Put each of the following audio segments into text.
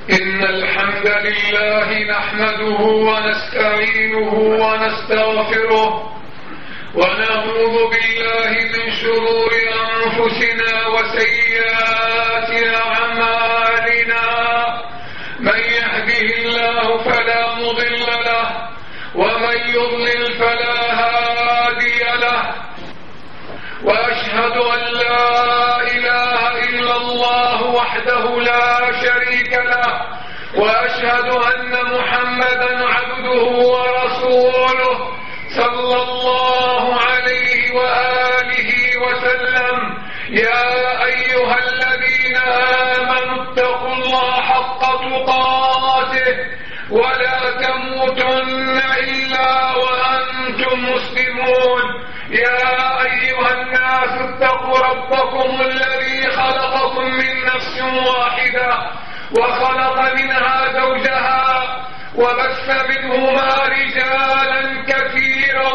إن الحمد لله نحمده ونستعينه ونستغفره ونعوذ بالله من شرور أنفسنا وسيئات أعمالنا. من يهده الله فلا مضل له ومن يضلل فلا هادي له. وأشهد أن لا إله إلا الله وحده لا شريك له، وأشهد أن محمدا عبده ورسوله صلى الله عليه وآله وسلم. يا أيها الذين آمنوا اتقوا الله حق تقاته ولا تموتن إلا وأنتم مسلمون. يا أيها الناس اتقوا ربكم الذي خلقكم من نفس واحدة وخلق منها زوجها وبث منهما رجالا كثيرا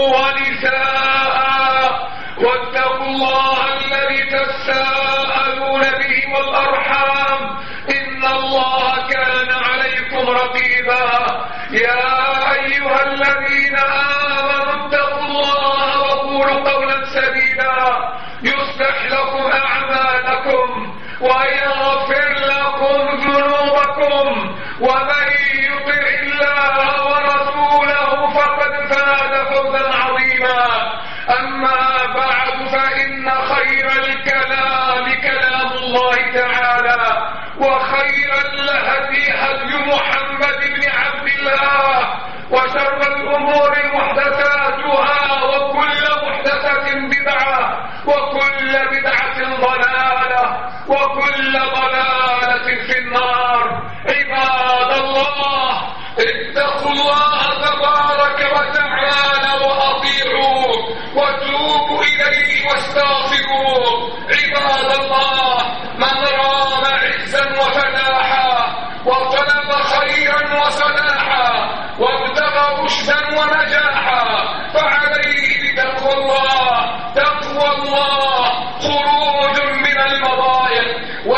ونساء. واتقوا الله الذي تساءلون به والأرحام إن الله كان عليكم رقيبا. يا أيها الذين آمنوا اتقوا الله وقولوا قولا سديدا يصلح لكم أعمالكم ويغفر لكم ذنوبكم، ومن يطع الله ورسوله فقد فاز فوزا عظيما. أما بعد، فإن خير الكلام كلام الله تعالى، وخير الهدي هدي محمد بن عبد الله، وشر الأمور محدثاتها، وكل محدثة بدعة، وكل بدعة ضلالة، وكل ضلالة في النار. عباد الله، اتقوا الله تبارك وتعالى وأطيعوه وتوبوا إليه واستغفروه. عباد الله، من رام عزا وفلاحا وطلب خيرا وصلاحا وابتغى رشدا ونجاحا فعليه بتقوى الله. تقوى الله خروج من المضايق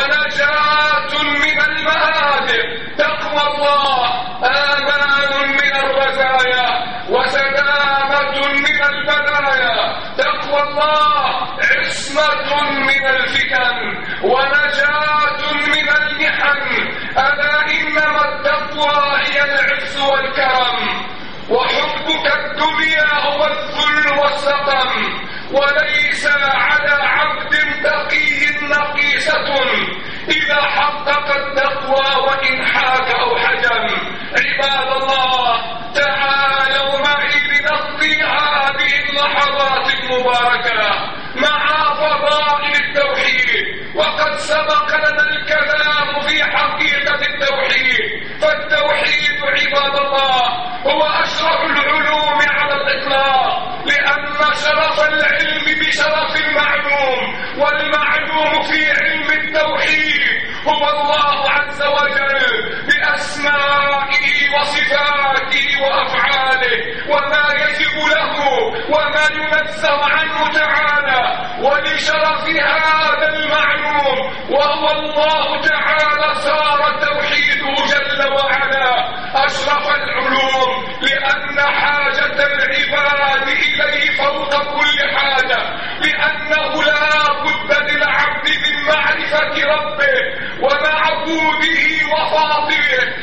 ونجاة من المآدب. تقوى الله آمان من الرزايا وسلامة من البلايا. تقوى الله عصمة من الفتن ونجاة من المحن. ألا إنما التقوى هي العز والكرم، وحبك الدنيا هو الذل والسقم، وليس على عبد تقي نقيصة إذا حقق التقوى وإن حاك أو حجم. عباد الله، تعالوا معي لنقضي هذه اللحظات المباركة مع فضائل التوحيد. وقد سبق لنا الكلام في حقيقة التوحيد، فالتوحيد عباد الله هو أشرف العلوم على الإطلاق، لأن شرف العلم بشرف المعلوم، والمعلوم في علم التوحيد هو الله عز وجل بأسمائه وصفاته وأفعاله وما يجب له وما ينزه عنه تعالى. ولشرف هذا المعلوم وهو الله تعالى صار توحيده جل وعلا أشرف العلوم، لأن حاجة العباد إليه فوق كل حاجة، لأنه لا بد للعبد من معرفة ربه ومعبوده وفاضله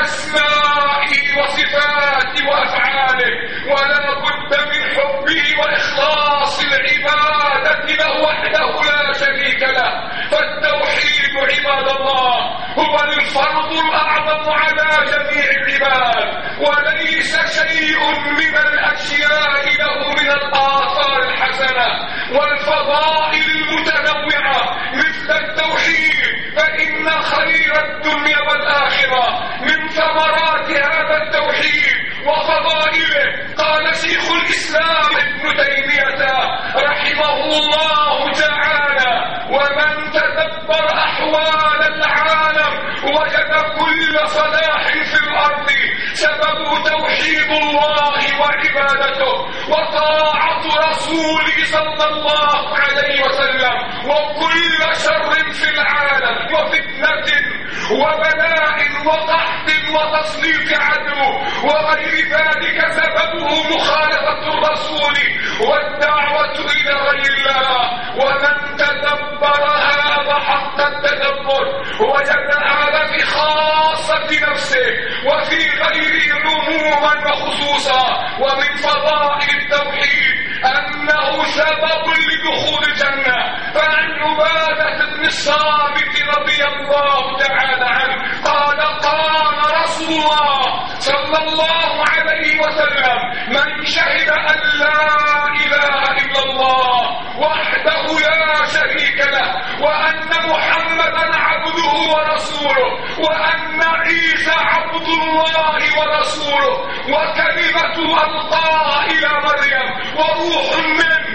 بأسمائه وصفاته وأفعاله، ولا بد من حبه وإخلاص العبادة له وحده لا شريك له. فالتوحيد عباد الله هو الفرض الأعظم على جميع العباد، وليس شيء من الأشياء له من الآثار الحسنة والفضائل المتنوعة مثل التوحيد، فإن خير الدنيا والآخرة من ثمرات هذا التوحيد وفضائله. قال شيخ الإسلام ابن تيمية رحمه الله تعالى: ومن تدبر أحوال العالم وجد كل صلاح في الأرض سبب توحيد الله وعبادته وطاعة رسوله صلى الله عليه وسلم، وكل شر في العالم وفتنة وبلاء وقحط وتسليط عدو وغير ذلك سببه مخالفة الرسول والدعوة إلى غير الله. ومن تدبر هذا حق التدبر وجد هذا في خاصة نفسه وفي غيره عموما وخصوصا. ومن فضائل التوحيد أنه سبب لدخول الجنة. فعن عبادة بن الصامت رضي الله تعالى عنه قال قال رسول الله صلى الله عليه وسلم من شهد أن لا إله إلا الله وحده لا شريك له وأن محمدا عبده ورسوله وأن عيسى عبد الله ورسوله وكلمته ألقاها إلى مريم وروح منه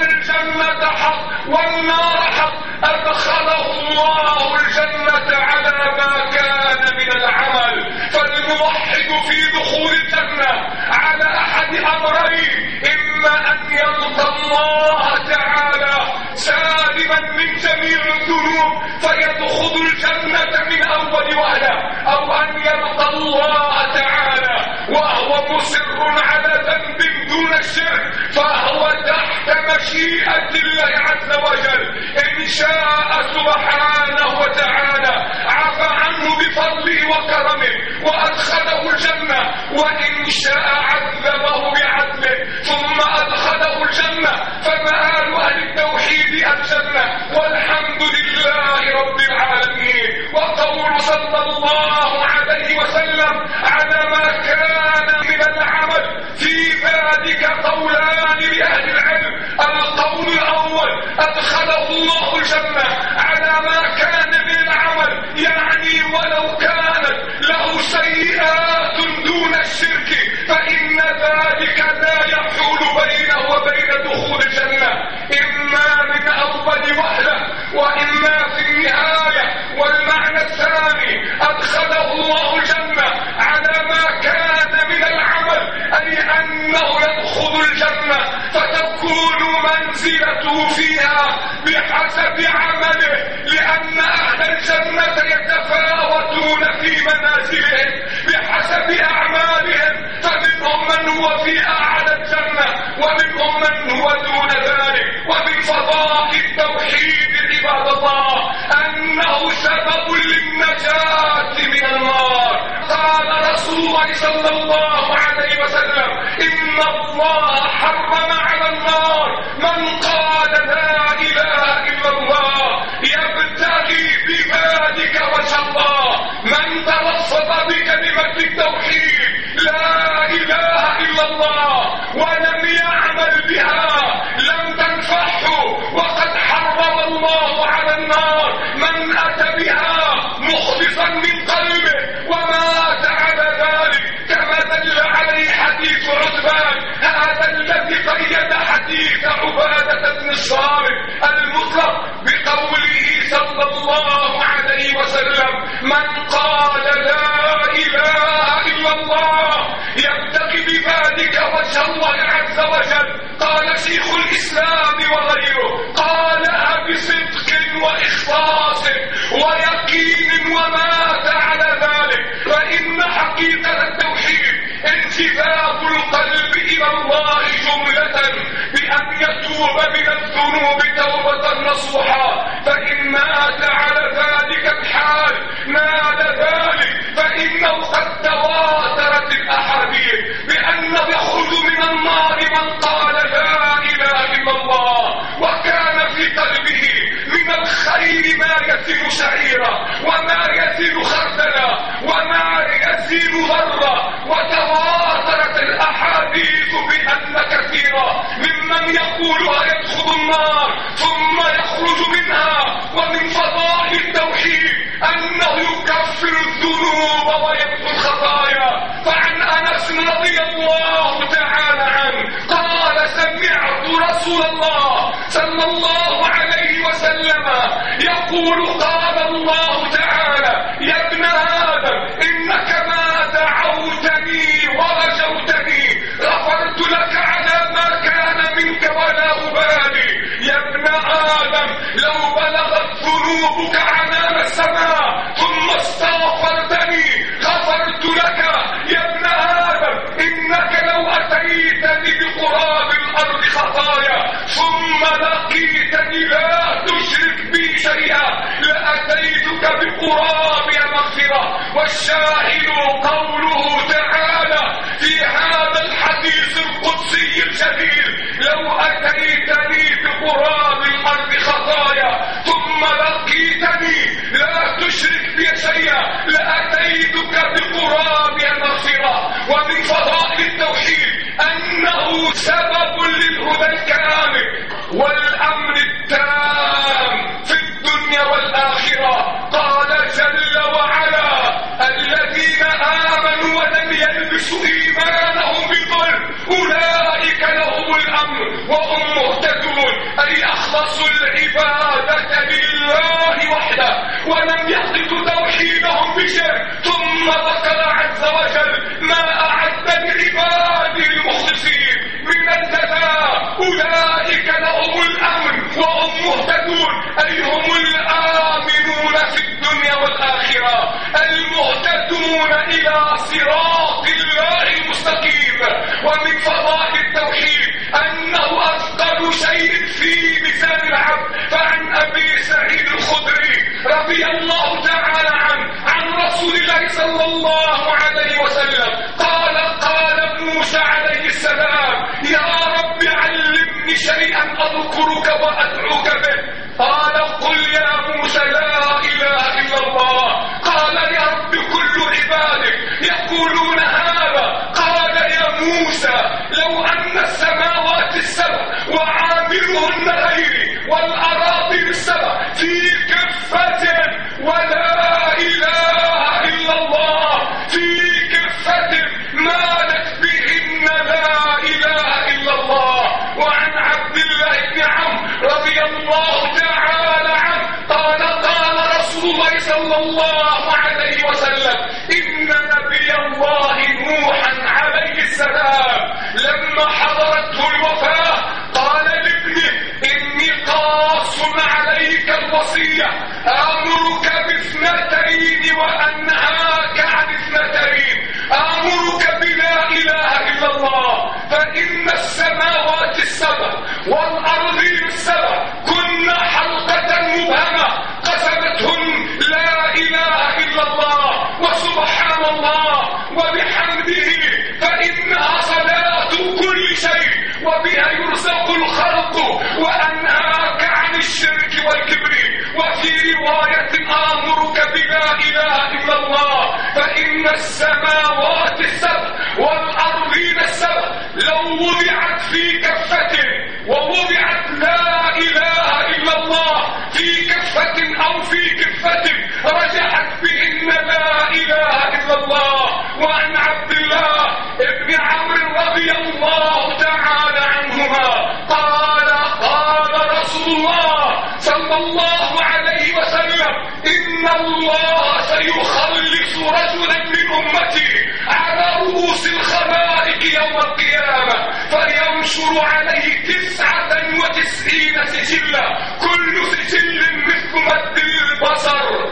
والجنة حق والنار حق أدخله الله الجنة على ما كان من العمل. فالموحد في دخول الجنة على أحد أمرين: إما أن يلقى الله تعالى سالما من جميع الذنوب فيدخل الجنة من أول وهلة، أو أن يلقى الله تعالى وهو مصر على ذنب دون الشرك فهو تحت مشيئة الله عز وجل. إن شاء سبحانه وتعالى عفى عنه بفضله وكرمه وأدخله الجنة، وإن شاء عذبه بعدله ثم أدخله الجنة. فمآل أهل التوحيد الجنة والحمد لله رب العالمين. وقول صلى الله عليه وسلم على ما كان من العمل في ذلك قولان لأهل العلم: القول الأول أدخله الله الجنة على ما كان من العمل، يعني ولو كانت له سيئات دون الشرك فإن ذلك لا يحول بينه وبين دخول الجنة، إما من أول وهلة وإما في النهاية. والمعنى الثاني أدخله الله الجنة على ما كان من العمل، أي أنه يدخل الجنة فتكون منزلته فيها بحسب عمله، لأن أهل الجنة يتفاوتون في منازلهم بحسب أعمالهم، فمنهم من هو في أعلى الجنة ومنهم من هو دون ذلك. ومن فضائل التوحيد عباد الله أنه سبب للنجاة من النار. قال رسول الله صلى الله عليه وسلم: إن الله حرم على النار من قال لا إله إلا الله يبتغي بذلك وجه الله. من تلفظ بكلمة التوحيد لا إله إلا الله ولم يعمل بها لم تنفعه، وقد حرم الله على النار من أتى بها مخلصا من قلبه ومات على ذلك، كما دل عليه حديث عثمان هذا الذي قيد حديث عبادة بن الصامت المطلق بقوله صلى الله عليه وسلم: من قال لا إله إلا الله يبتغي بذلك وجه الله عز وجل. قال شيخ الإسلام وغيره قالها بصدق وإخلاص ويقين ومات على ذلك. فإن حقيقة التوحيد انجذاب القلب إلى الله جملة بأن يتوب من الذنوب توبة نصوحا، فإن مات على ذلك الحال نال ذلك، فإنه قد تواترت الأحاديث بأنه يخرج من النار من قال لا إله إلا الله وكان في قلبه من الخير ما يزن شعيرا وما يزن خردلا وما يزن ذرة. وتواترت الأحاديث بأن كثيرا ممن يقولها يدخل النار ثم يخرج منها. ومن فضائل التوحيد أنه يكفر الذنوب ويمحو الخطايا. فعن أنس رضي الله تعالى عنه قال: سمعت رسول الله صلى الله عليه وسلم يقول: قال الله تعالى: يا ابن آدم إنك ما دعوتني ورجوتني غفرت لك على ما كان منك ولا أبالي. يا ابن آدم لو بلغت ذنوبك عنان السماء ثم بقرابها مغفرة. والشاهد قوله تعالى في هذا الحديث القدسي الجليل: لو أتيتني بقراب الأرض خطايا ثم لقيتني لا تشرك بي شيئا لأتيتك بقرابها مغفرة. ومن فضائل التوحيد أنه سبب للهدى الكامل والأمن التام في الدنيا والآخرة. قال جل وعلا: الذين آمنوا ولم يلبسوا إيمانهم بظلم أولئك لهم الأمن وهم مهتدون، أي أخلصوا العبادة لله وحده ولم يخلطوا توحيدهم بشيء. ثم ذكر عز وجل ما أعد لعباده المخلصين من الجزاء: أولئك لهم الأمن وهم مهتدون، أي هم الآمنون في الدنيا والآخرة المهتدون إلى صراط الله المستقيم. ومن فضائل التوحيد أنه أثقل شيء في ميزان العبد. فعن أبي سعيد الخدري رضي الله تعالى عنه عن رسول الله صلى الله عليه وسلم قال: قال موسى عليه السلام: يا رب علمني شيئا أذكرك وأدعوك به. قال: قل يا موسى لا إله إلا الله. قال: يا رب كل عبادك يقولون هذا. قال: يا موسى لو أن السماوات السبع وعاملهن غيري والأراضي السبع في كفة ولا إله إلا الله في كفة مالت بهن لا إله إلا الله. وعن عبد الله بن عمرو رضي الله تعالى عنه قال: قال رسول الله صلى الله عليه وسلم: إن نبي الله نوحا عليه السلام لما حضرته الوفاة قال لابنه: إني قاص عليك الوصية، آمرك باثنتين وأنهاك عن اثنتين. آمرك بلا إله إلا الله، فإن السماوات السبع والأرضين السبع كن حلقة مبهمة قسمتهن لا إله إلا الله وسبحان الله وبحمده، فإنها صلاة كل شيء وبها يرزق الخلق، وأنهاك عن الشرك والكبر. وفي رواية: آمرك بلا إله إلا الله، فإن السماوات السبع والأرضين السبع لو وضعت في كفة ووضعت لا إله إلا الله في كفة أو في كفة رجحت بهن لا إله إلا الله. وعن عبد الله ابن عمرو رضي الله تعالى عنهما قال: قال رسول الله صلى الله عليه وسلم: إن الله سيخلص رجلا من أمتي على رؤوس الخلائق يوم القيامة فينشر عليه 99 سجلا كل سجل مثل مد البصر،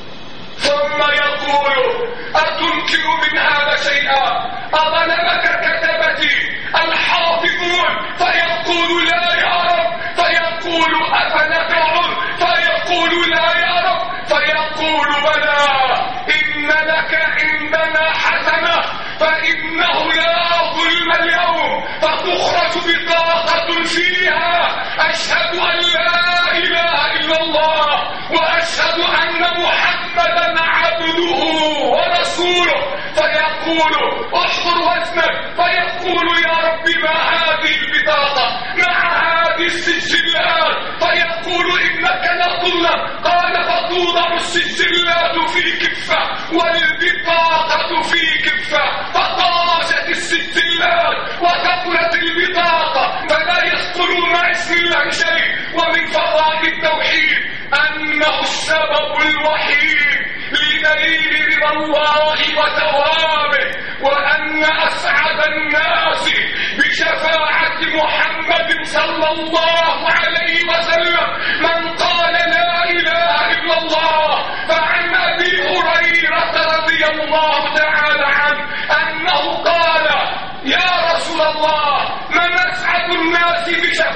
ثم يقول: أتنكر من هذا شيئا؟ أظلمك كتبتي الحافظون؟ فيقول: لا يا رب. فيقول: أفنفعل؟ فيقول: لا يا رب. فيقول: بلى، إن لك عندنا حسنة، فإنه لا ظلم اليوم. فتخرج بطاقة فيها: أشهد أن لا إله إلا الله وأشهد أن محمدا عبده ورسوله. فيقول: احضر وزنك. فيقول: يا رب ما هذه البطاقة مع هذه السجلات؟ فيقول: إنك لظلم. قال: فتوضع السجلات في كفة والبطاقة في كفة، فطاشت السجلات وثقلت البطاقة فلا يثقل مع اسم الله شيء. ومن فضائل التوحيد أنه السبب الوحيد لدليل رضا الله وثوابه، وأن أسعد الناس بشفاعة محمد صلى الله عليه وسلم من قال لا إله إلا الله. فعن أبي هريرة رضي الله تعالى عنه أنه قال: يا رسول الله، من أسعد الناس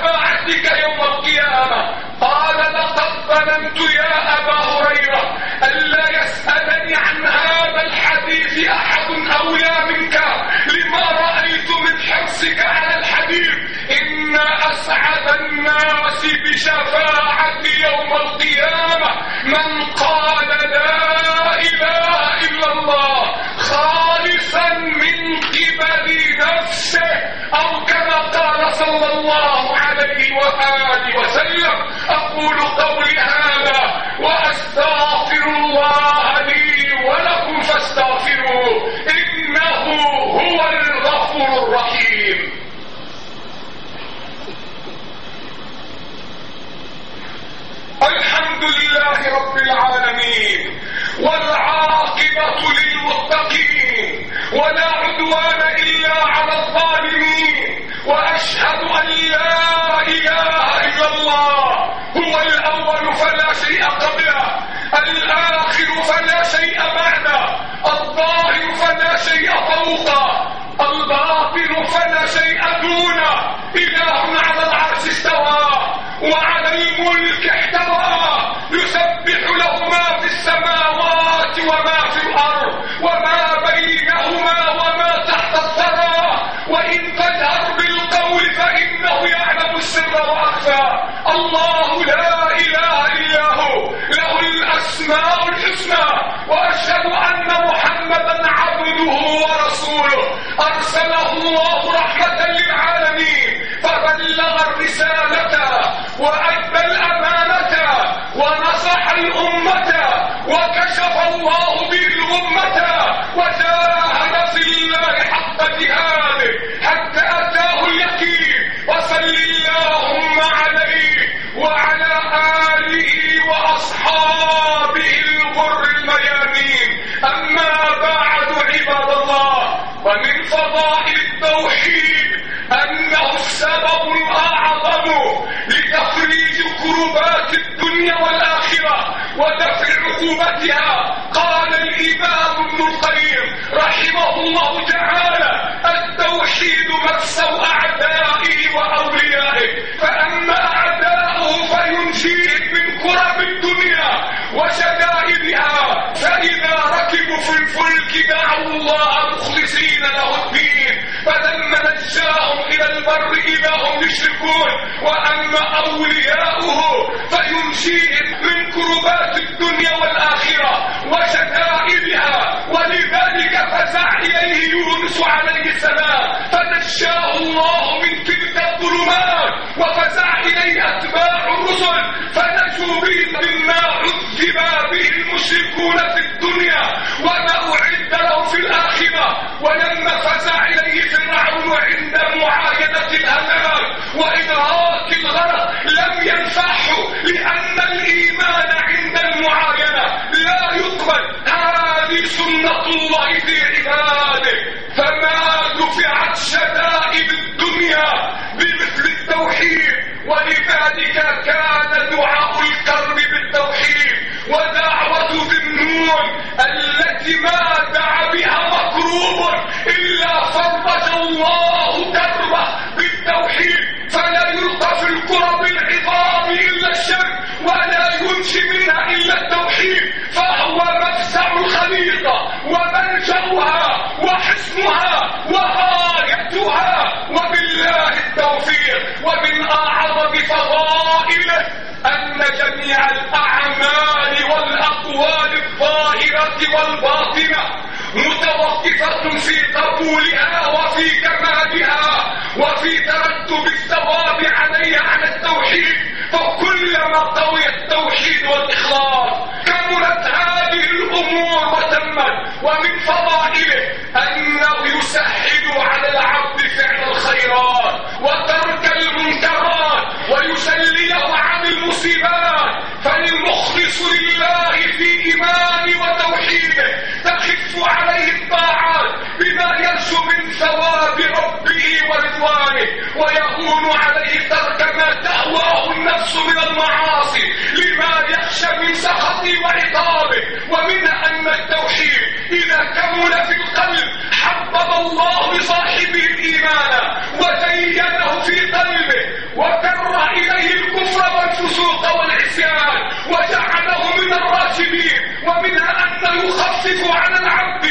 بشفاعتك يوم القيامة؟ قال: لقد ظننت يا أبا هريرة الشفاعة يوم القيامة من قال لا إله إلا الله خالصا من قبل نفسه، أو كما قال صلى الله عليه وآله وسلم. أقول قولي هذا وأستغفر الله لي ولكم فاستغفروه إنه هو الغفور الرحيم. الحمد لله رب العالمين، والعاقبة للمتقين، ولا عدوان إلا على الظالمين، وأشهد أن لا إله إلا الله هو الأول فلا شيء قبله، الآخر فلا شيء بعده، الظاهر فلا شيء فوقه، الباطن فلا شيء دونه. إله على العرش استوى وعلى الملك احتوى، يسبح له ما في السماوات وما في الأرض وما بينهما وما تحت الثرى، وإن تجهر بالقول فإنه يعلم السر وأخفى. الله لا إله إلا هو، له الأسماء الحسنى، وأشهد أن محمدا عبده ورسوله أرسله الله رحمة للعالمين، فبلغ الرسالة وأدى الأمانة ونصح الأمة وكشف الله به الأمة، وجاهد في الله حق جهاده حتى أتاه اليقين. وصل اللهم عليه وعلى آله وأصحابه الغر الميامين. أما بعد عباد الله، ومن فضائل التوحيد أنه السبب الأعظم لتفريج كربات الدنيا والآخرة ودفع عقوبتها. قال الإمام ابن القيم رحمه الله تعالى: التوحيد مفسو أعدائه وأوليائه، فأما أعداؤه فينجيهم من كرب الدنيا وشدائدها، فإذا ركبوا في الفلك دعوا الله مخلصين له الدين، فلما نجاهم إلى البر إذا هم يشركون. وأما أولياؤه فينجيهم من كربات الدنيا والآخرة وشدائدها، ولذلك فزع إليه يونس عليه السلام فنجاه الله من تلك الظلمات، وفزع إليه أتباع الرسل فنجوا به مما عذب به المشركون في الدنيا وما أعد له في الآخرة. ولما فزع إليه فرعون عند معاينة الهلاك وإدراك الغرق لم ينفعه، لأن الإيمان عند المعاينة لا يقبل. هذه سنة الله في عباده، فما دفعت شدائد الدنيا بمثل التوحيد. ولذلك كان دعاء الكرب بالتوحيد ودعوة ذي النون التي ما دعا بها مكروب إلا فرج الله كربه بالتوحيد، فلا يلقى في الكرب العظام إلا الشرك، ولا ينشي منها إلا التوحيد، فهو مفزع الخليقة وملجأها وحصنها وغايتها. وبالله التوفيق. ومن أعظم فضائله أن جميع الأعمال والأقوال الظاهرة والباطنة متوقفة في قبولها وفي كمالها وفي ترتب الثواب عليها على التوحيد. فكلما قوي التوحيد والإخلاص كملت هذه الأمور وتمت. ومن فضائله أنه يسهل على العبد فعل الخيرات وترك المنكرات ويسليه عن المصيبات. فالمخلص لله في إيمان وتوحيده تخف عليه الطاعات بما يرجو من ثواب ربه ورضوانه، ويهون عليه ترك ما تهواه النفس من المعاصي لما يخشى من سخطه وعقابه. ومنها أن التوحيد إذا كمل في القلب حبب الله لصاحبه الإيمان وزينه في قلبه وكره إليه الكفر والفسوق والعصيان وجعله من الراشدين. ومنها أن يخفف على العبد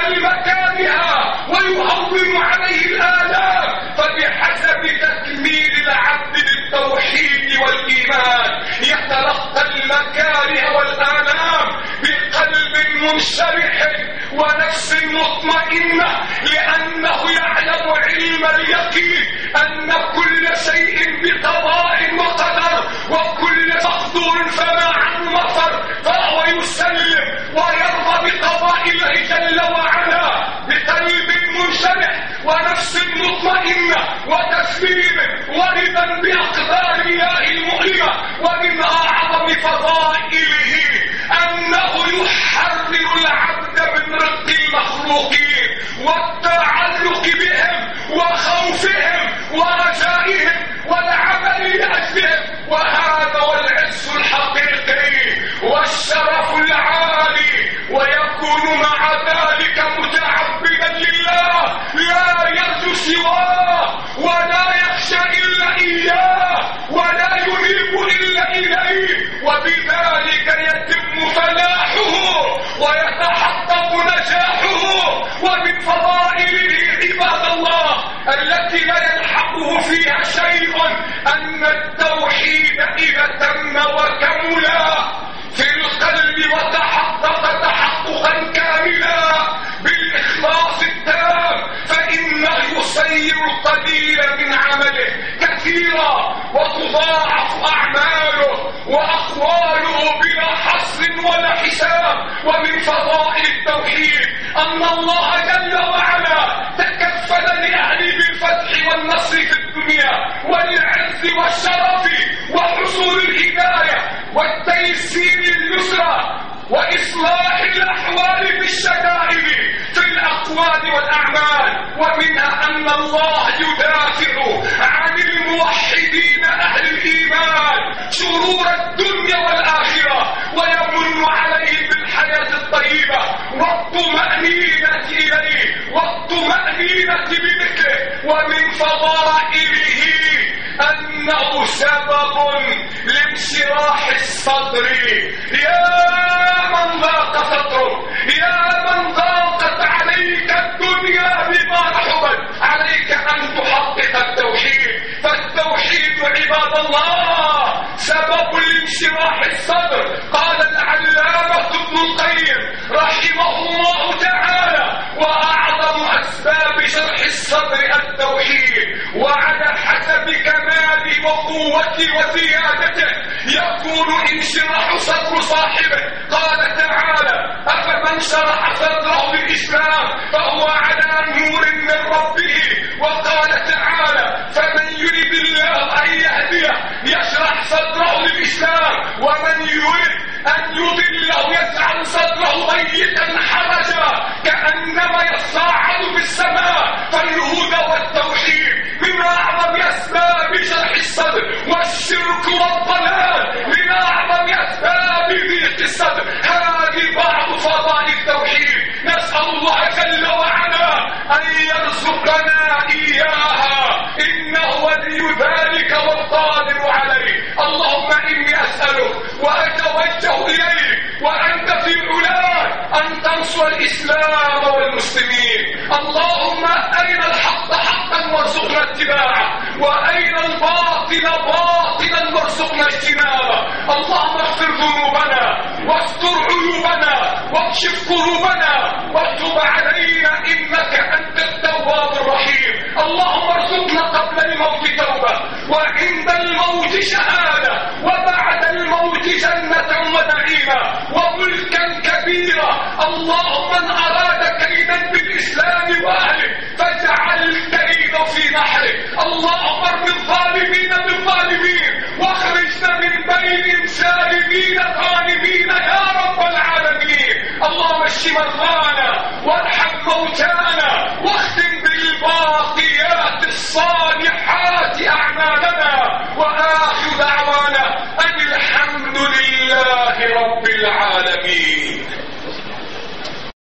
المكارها ويهون عليه الآلام، فبحسب تكميل العبد بالتوحيد والإيمان الإيمان يتلقى المكاره والآلام بقلب منشرح ونفس مطمئنة، لأنه يعلم علم اليقين أن كل شيء بقضاء وقدر، وكل مقدور فما عنه مفر، فهو يسلم ويرضى بقضاء الله جل وعلا بقلب منشرح ونفس مطمئنة وتسليم ورضا بأقدار الله المؤلمة. ومن أعظم فضائله أنه يحرر العبد من رق المخلوقين والتعلق بهم وخوفهم ورجائهم والعمل لأجلهم، وهذا هو العز الحقيقي والشرف العالي. ويكون مع ذلك متعبدا لله لا يرجو سواه ولا يخشى إلا إياه ولا ينيب إلا إليه، وبذلك يتم فلاحه ويتحقق نجاحه. ومن فضائله عباد الله التي لا يلحقه فيها شيء أن التوحيد إذا تم وكملا في القلب وتحقق تحققا كاملا بالإخلاص التام، فإنه يسير القليل من عمله كثيرا وتضاعف أعماله وأقواله بلا حصر ولا حساب. ومن فضائل التوحيد أن الله جل وعلا تكفل لأهله بالفتح والنصر في الدنيا والعز والشرف وحصول الهداية والتيسير اليسرى وإصلاح الأحوال بالشدائد في الأقوال والأعمال. ومنها أن الله يدافع عن الموحدين أهل الإيمان شرور الدنيا والآخرة ويمن عليهم بالحياة الطيبة والطمأنينة إليه والطمأنينة بذكره. ومن فضائله أنه سبب لانشراح الصدر. يا من ضاق صدره، يا من ضاقت عليك الدنيا بما رحبت، عليك أن تحقق التوحيد. فالتوحيد عباد الله سبب لانشراح الصدر. قال العلامة ابن القيم رحمه الله تعالى: وأعظم أسباب شرح الصدر التوحيد، وعلى حسب كماله وقوته وزيادته يكون انشراح صدر صاحبه. قال تعالى: أفمن شرح صدره للإسلام فهو على نور من ربه. وقال تعالى: فمن يريد الله أن يهديه يشرح صدره للإسلام، ومن يريد أن يضله يجعل صدره ضيقا حرجا كأنما يصعد في السماء. فالهدى والتوحيد من أعظم أسباب شرح الصدر، والشرك والضلال من أعظم أسباب ضيق الصدر. هذه بعض فضائل التوحيد، نسأل الله جل وعلا أن يرزقنا إياها إنه ولي ذلك والقادر عليه. اللهم إني أسألك وأتوجه إليك وأنت في علاك أن تنصر الإسلام والمسلمين. اللهم أين الحق حقا وارزقنا اتباعه، وأين الباطل باطلا وارزقنا اجتنابه. اللهم اغفر ذنوبنا واستر عيوبنا واكشف كروبنا وتب علينا إنك أنت التواب الرحيم. اللهم ارزقنا قبل الموت توبة، وعند الموت شهادة، وبعد الموت جنة ونعيما وملكا كبيرا. اللهم من أراد كيدا بالإسلام وأهله فاجعل كيده في نحره. اللهم ارم الظالمين بالظالمين واخرجنا من بينهم سالمين غانمين يا رب العالمين. اللهم اشف مرضانا